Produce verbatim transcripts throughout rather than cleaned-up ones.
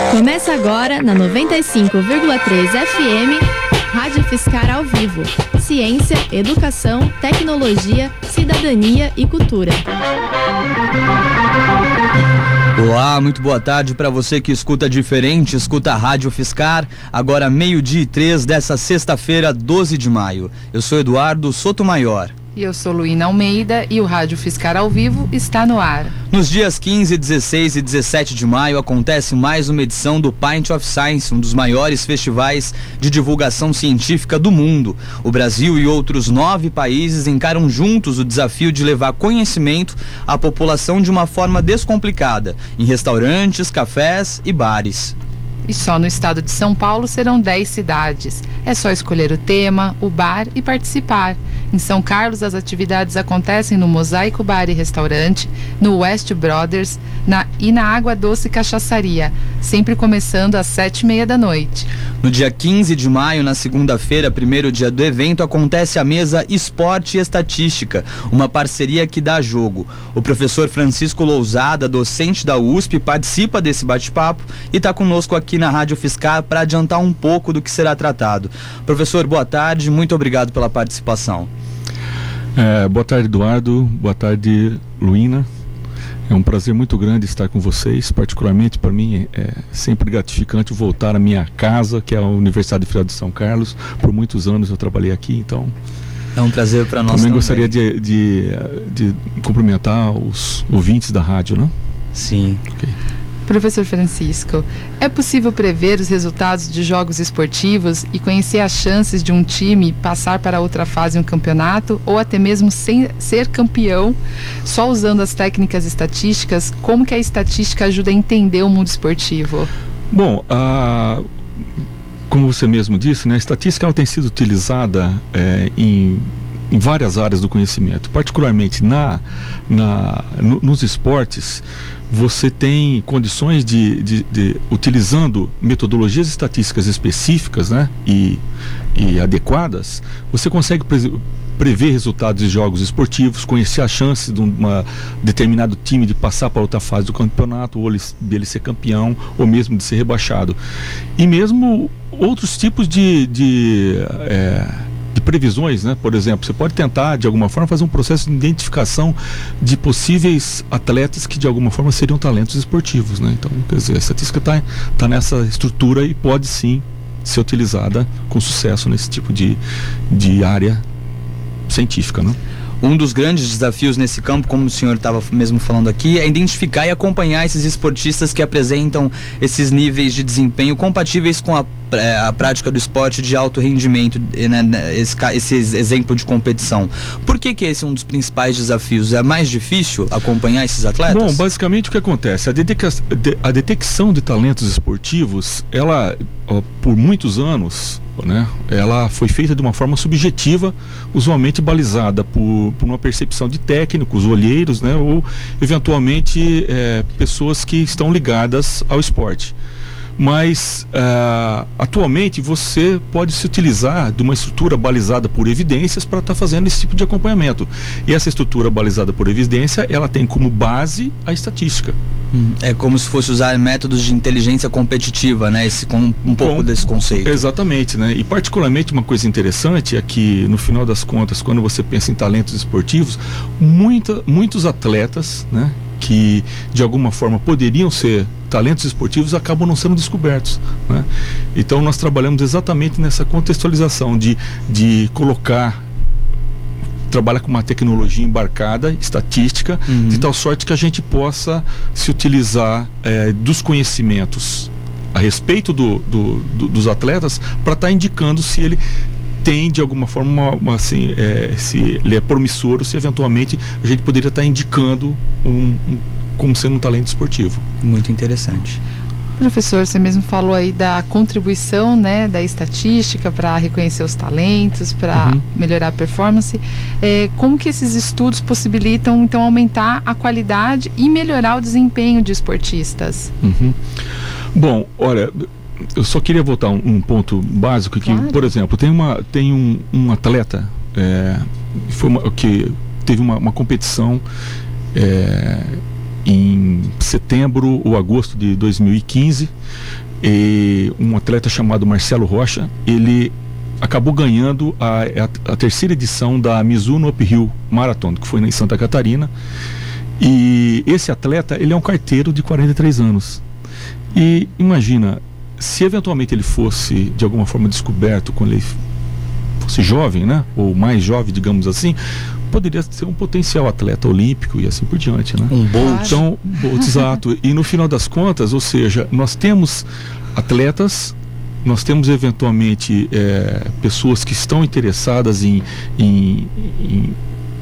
Começa agora na noventa e cinco vírgula três F M, Rádio Fiscar ao vivo. Ciência, educação, tecnologia, cidadania e cultura. Olá, muito boa tarde para você que escuta diferente, escuta a Rádio Fiscar, agora meio-dia e três dessa sexta-feira, doze de maio. Eu sou Eduardo Sotomayor. E eu sou Luína Almeida e o Rádio Fiscar ao vivo está no ar. Nos dias quinze, dezesseis e dezessete de maio acontece mais uma edição do Pint of Science, um dos maiores festivais de divulgação científica do mundo. O Brasil e outros nove países encaram juntos o desafio de levar conhecimento à população de uma forma descomplicada, em restaurantes, cafés e bares. E só no estado de São Paulo serão dez cidades. É só escolher o tema, o bar e participar. Em São Carlos, as atividades acontecem no Mosaico Bar e Restaurante, no West Brothers na, e na Água Doce Cachaçaria, sempre começando às sete e meia da noite. No dia quinze de maio, na segunda-feira, primeiro dia do evento, acontece a mesa Esporte e Estatística, uma parceria que dá jogo. O professor Francisco Lousada, docente da U S P, participa desse bate-papo e está conosco aqui na Rádio Fiscar para adiantar um pouco do que será tratado. Professor, boa tarde, muito obrigado pela participação. É, boa tarde, Eduardo, boa tarde, Luína. É um prazer muito grande estar com vocês, particularmente para mim é sempre gratificante voltar à minha casa, que é a Universidade Federal de São Carlos. Por muitos anos eu trabalhei aqui, então é um prazer para nós também. Também gostaria de, de, de cumprimentar os ouvintes da rádio, né? Sim. Ok. Professor Francisco, é possível prever os resultados de jogos esportivos e conhecer as chances de um time passar para outra fase em um campeonato ou até mesmo sem ser campeão, só usando as técnicas estatísticas? Como que a estatística ajuda a entender o mundo esportivo? Bom, a, como você mesmo disse, né, a estatística ela tem sido utilizada é, em em várias áreas do conhecimento, particularmente na, na, no, nos esportes. Você tem condições de, de, de utilizando metodologias estatísticas específicas, né, e, e adequadas, você consegue pre, prever resultados de jogos esportivos, conhecer a chance de um determinado time de passar para outra fase do campeonato, ou ele, dele ser campeão, ou mesmo de ser rebaixado. E mesmo outros tipos de... de é, de previsões, né? Por exemplo, você pode tentar de alguma forma fazer um processo de identificação de possíveis atletas que de alguma forma seriam talentos esportivos, né? Então, quer dizer, a estatística está tá nessa estrutura e pode sim ser utilizada com sucesso nesse tipo de, de área científica, né? Um dos grandes desafios nesse campo, como o senhor estava mesmo falando aqui, é identificar e acompanhar esses esportistas que apresentam esses níveis de desempenho compatíveis com a, a prática do esporte de alto rendimento, né, esse, esse exemplo de competição. Por que que esse é um dos principais desafios? É mais difícil acompanhar esses atletas? Bom, basicamente o que acontece? A, detec a detecção de talentos esportivos, ela, ó, por muitos anos, né, ela foi feita de uma forma subjetiva, usualmente balizada por, por uma percepção de técnicos, olheiros, né, ou eventualmente é, pessoas que estão ligadas ao esporte. Mas uh, atualmente você pode se utilizar de uma estrutura balizada por evidências para estar tá fazendo esse tipo de acompanhamento. E essa estrutura balizada por evidência, ela tem como base a estatística. Hum, é como se fosse usar métodos de inteligência competitiva, né? Esse, com um pouco com, desse conceito. Exatamente, né? E particularmente uma coisa interessante é que, no final das contas, quando você pensa em talentos esportivos, muita, muitos atletas, né, que de alguma forma poderiam ser talentos esportivos acabam não sendo descobertos, né? Então nós trabalhamos exatamente nessa contextualização de, de colocar, trabalha com uma tecnologia embarcada, estatística, uhum. de tal sorte que a gente possa se utilizar é, dos conhecimentos a respeito do, do, do, dos atletas para estar tá indicando se ele tem de alguma forma uma, uma, assim, é, se ele é promissor ou se eventualmente a gente poderia estar tá indicando um, um como sendo um talento esportivo. Muito interessante. Professor, você mesmo falou aí da contribuição, né, da estatística para reconhecer os talentos, para uhum. melhorar a performance. É, como que esses estudos possibilitam, então, aumentar a qualidade e melhorar o desempenho de esportistas? Uhum. Bom, olha, eu só queria voltar um, um ponto básico que, claro. Por exemplo, tem, uma, tem um, um atleta é, foi uma, que teve uma, uma competição é, em setembro ou agosto de dois mil e quinze, e um atleta chamado Marcelo Rocha, ele acabou ganhando a, a, a terceira edição da Mizuno Uphill Marathon, que foi em Santa Catarina. E esse atleta, ele é um carteiro de quarenta e três anos. E imagina, se eventualmente ele fosse de alguma forma descoberto quando ele fosse jovem, né, ou mais jovem, digamos assim, poderia ser um potencial atleta olímpico e assim por diante, né? Um Bolt. Então, Bolt, exato. E no final das contas, ou seja, nós temos atletas, nós temos eventualmente é, pessoas que estão interessadas em, em, em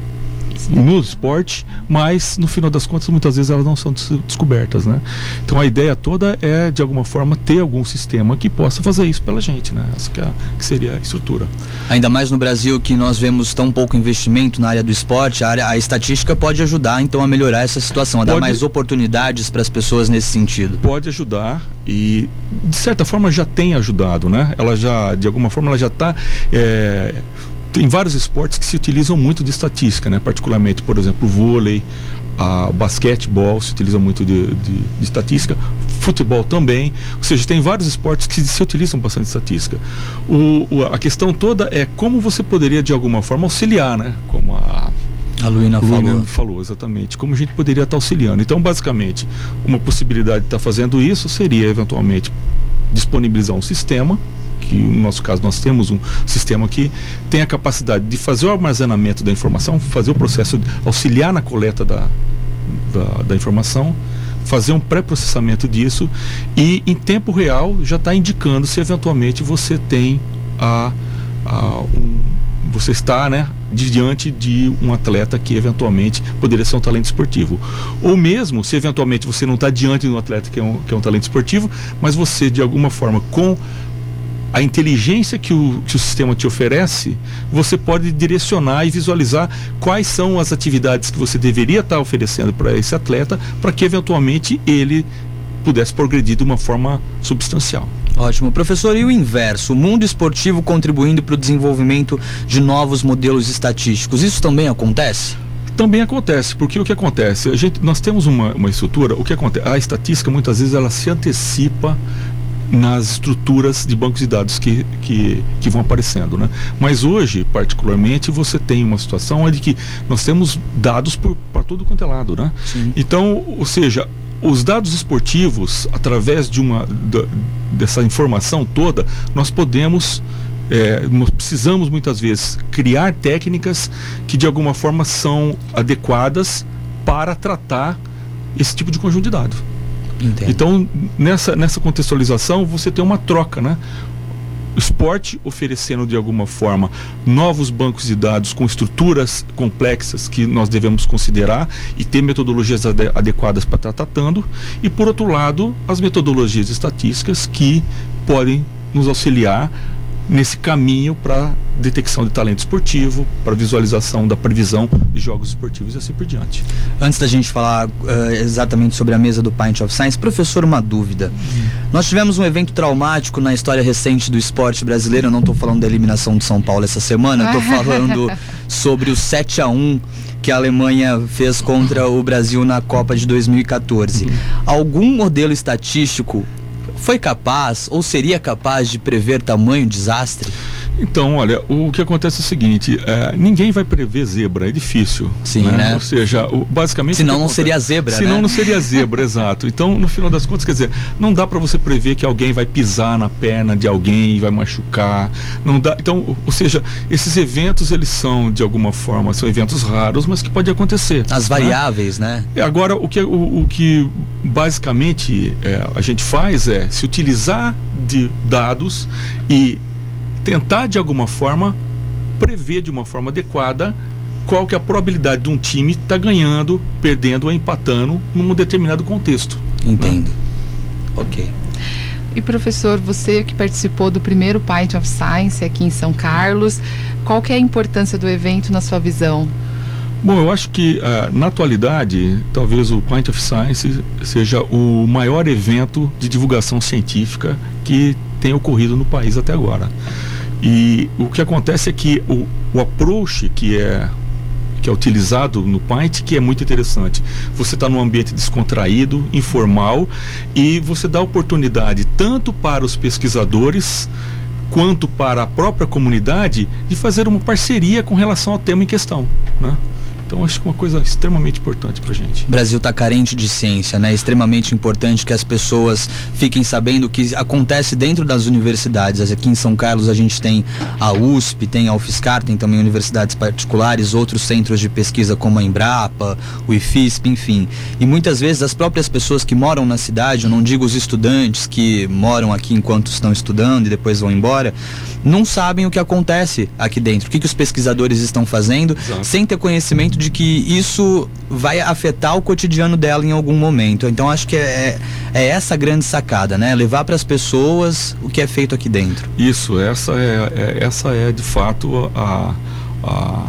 no esporte, mas no final das contas muitas vezes elas não são descobertas, né? Então a ideia toda é de alguma forma ter algum sistema que possa fazer isso pela gente, né? Essa que, é, que seria a estrutura. Ainda mais no Brasil, que nós vemos tão pouco investimento na área do esporte, a, área, a estatística pode ajudar então a melhorar essa situação, a pode, dar mais oportunidades para as pessoas nesse sentido. Pode ajudar e de certa forma já tem ajudado, né? Ela já, de alguma forma ela já está é, tem vários esportes que se utilizam muito de estatística, né? Particularmente, por exemplo, o vôlei, a basquetebol se utiliza muito de, de, de estatística, futebol também, ou seja, tem vários esportes que se utilizam bastante de estatística. O, o, a questão toda é como você poderia de alguma forma auxiliar, né? Como a A Luína falou. falou, exatamente. Como a gente poderia estar auxiliando. Então, basicamente, uma possibilidade de estar fazendo isso seria, eventualmente, disponibilizar um sistema, que no nosso caso nós temos um sistema que tem a capacidade de fazer o armazenamento da informação, fazer o processo, de auxiliar na coleta da, da, da informação, fazer um pré-processamento disso e em tempo real já está indicando se eventualmente você tem a, a um, você está, né, diante de um atleta que eventualmente poderia ser um talento esportivo, ou mesmo se eventualmente você não está diante de um atleta que é um, que é um talento esportivo, mas você de alguma forma com a inteligência que o, que o sistema te oferece, você pode direcionar e visualizar quais são as atividades que você deveria estar oferecendo para esse atleta, para que eventualmente ele pudesse progredir de uma forma substancial. Ótimo. Professor, e o inverso? O mundo esportivo contribuindo para o desenvolvimento de novos modelos estatísticos, isso também acontece? Também acontece, porque o que acontece? A gente, nós temos uma, uma estrutura, o que acontece? A estatística muitas vezes ela se antecipa nas estruturas de bancos de dados que, que, que vão aparecendo, né? Mas hoje, particularmente, você tem uma situação onde que nós temos dados para todo quanto é lado, né? Sim. Então, ou seja, os dados esportivos, através de uma da, dessa informação toda, nós podemos é, nós precisamos muitas vezes criar técnicas que de alguma forma são adequadas para tratar esse tipo de conjunto de dados. Entendo. Então, nessa, nessa contextualização, você tem uma troca, né? O esporte oferecendo de alguma forma novos bancos de dados com estruturas complexas que nós devemos considerar e ter metodologias ade- adequadas para estar tratando, e por outro lado, as metodologias estatísticas que podem nos auxiliar nesse caminho para detecção de talento esportivo, para visualização da previsão de jogos esportivos e assim por diante. Antes da gente falar uh, exatamente sobre a mesa do Pint of Science, professor, uma dúvida. Hum. Nós tivemos um evento traumático na história recente do esporte brasileiro. Eu não estou falando da eliminação de São Paulo essa semana, estou falando sobre o sete a um que a Alemanha fez contra o Brasil na Copa de dois mil e quatorze. Hum. Algum modelo estatístico foi capaz ou seria capaz de prever tamanho desastre? Então, olha, o que acontece é o seguinte, é, ninguém vai prever zebra, é difícil. Sim, né? né? Ou seja, o, basicamente... Senão não acontece, seria zebra, Senão né? não seria zebra, exato. Então, no final das contas, quer dizer, não dá para você prever que alguém vai pisar na perna de alguém e vai machucar. Não dá. Então, ou seja, esses eventos, eles são, de alguma forma, são eventos raros, mas que pode acontecer. As variáveis, né? né? Agora, o que, o, o que basicamente é, a gente faz é se utilizar de dados e tentar de alguma forma prever de uma forma adequada qual que é a probabilidade de um time estar tá ganhando, perdendo ou empatando num determinado contexto. Entendo. Né? Ok. E professor, você que participou do primeiro Pint of Science aqui em São Carlos, qual que é a importância do evento na sua visão? Bom, eu acho que uh, na atualidade, talvez o Pint of Science seja o maior evento de divulgação científica que tem ocorrido no país até agora. E o que acontece é que o, o approach que é que é utilizado no Pint, que é muito interessante. Você está num ambiente descontraído, informal, e você dá oportunidade tanto para os pesquisadores quanto para a própria comunidade de fazer uma parceria com relação ao tema em questão, né? Então, acho que é uma coisa extremamente importante para a gente. O Brasil está carente de ciência, né? É extremamente importante que as pessoas fiquem sabendo o que acontece dentro das universidades. Aqui em São Carlos a gente tem a U S P, tem a UFSCar, tem também universidades particulares, outros centros de pesquisa como a Embrapa, o IFISP, enfim. E muitas vezes as próprias pessoas que moram na cidade, eu não digo os estudantes que moram aqui enquanto estão estudando e depois vão embora, não sabem o que acontece aqui dentro, o que, que os pesquisadores estão fazendo, Exato. Sem ter conhecimento de que isso vai afetar o cotidiano dela em algum momento. Então acho que é, é essa a grande sacada, né? Levar para as pessoas o que é feito aqui dentro. Isso, essa é, é, essa é de fato a, a,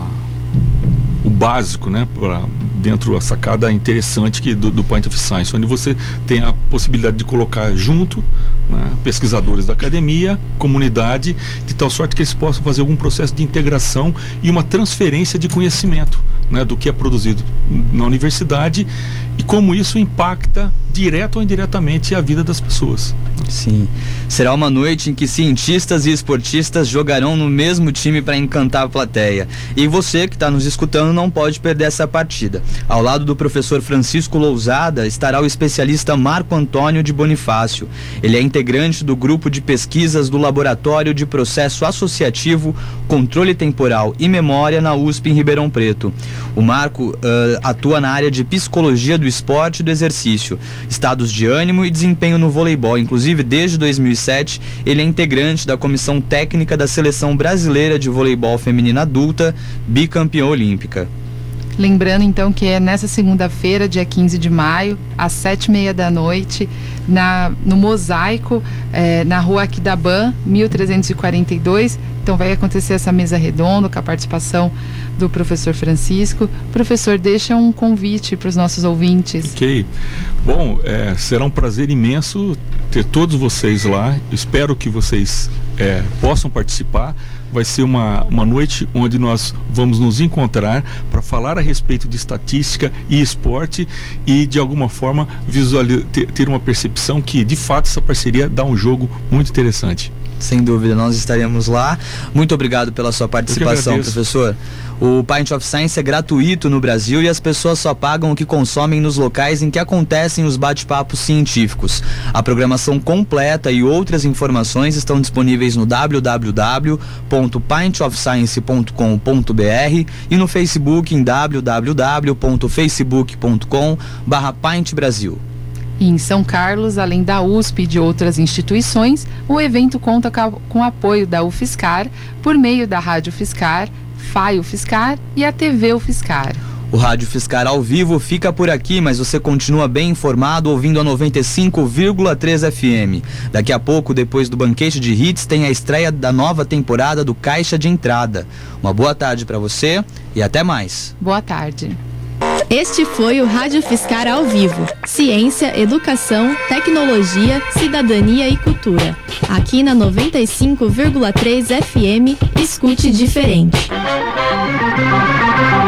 o básico, né? Pra, dentro da sacada interessante que, do, do Pint of Science, onde você tem a possibilidade de colocar junto, né, pesquisadores da academia, comunidade, de tal sorte que eles possam fazer algum processo de integração e uma transferência de conhecimento, né, do que é produzido na universidade e como isso impacta direto ou indiretamente a vida das pessoas. Sim. Será uma noite em que cientistas e esportistas jogarão no mesmo time para encantar a plateia. E você que está nos escutando não pode perder essa partida. Ao lado do professor Francisco Lousada estará o especialista Marco Antônio de Bonifácio. Ele é integrante do grupo de pesquisas do Laboratório de Processo Associativo, Controle Temporal e Memória na U S P em Ribeirão Preto. O Marco uh, atua na área de psicologia do esporte e do exercício, estados de ânimo e desempenho no voleibol. Inclusive, desde dois mil e sete, ele é integrante da comissão técnica da Seleção Brasileira de Voleibol Feminina Adulta, bicampeã olímpica. Lembrando então que é nessa segunda-feira, dia quinze de maio, às sete e meia da noite, na, no Mosaico, é, na rua Aquidaban, mil trezentos e quarenta e dois. Então vai acontecer essa mesa redonda com a participação do professor Francisco. Professor, deixa um convite para os nossos ouvintes. Ok. Bom, é, será um prazer imenso ter todos vocês lá. Espero que vocês é, possam participar. Vai ser uma, uma noite onde nós vamos nos encontrar para falar a respeito de estatística e esporte e, de alguma forma, visualizar, ter, ter uma percepção que, de fato, essa parceria dá um jogo muito interessante. Sem dúvida, nós estaremos lá. Muito obrigado pela sua participação, professor. O Pint of Science é gratuito no Brasil e as pessoas só pagam o que consomem nos locais em que acontecem os bate-papos científicos. A programação completa e outras informações estão disponíveis no w w w ponto pint of science ponto com ponto b r e no Facebook em w w w ponto facebook ponto com barra Pint Brasil. E em São Carlos, além da U S P e de outras instituições, o evento conta com o apoio da UFSCar por meio da Rádio Fiscar, F A I UFSCar e a T V UFSCar. O Rádio Fiscar ao vivo fica por aqui, mas você continua bem informado ouvindo a noventa e cinco vírgula três F M. Daqui a pouco, depois do banquete de hits, tem a estreia da nova temporada do Caixa de Entrada. Uma boa tarde para você e até mais. Boa tarde. Este foi o Rádio Fiscar ao vivo. Ciência, educação, tecnologia, cidadania e cultura. Aqui na noventa e cinco vírgula três F M, escute diferente.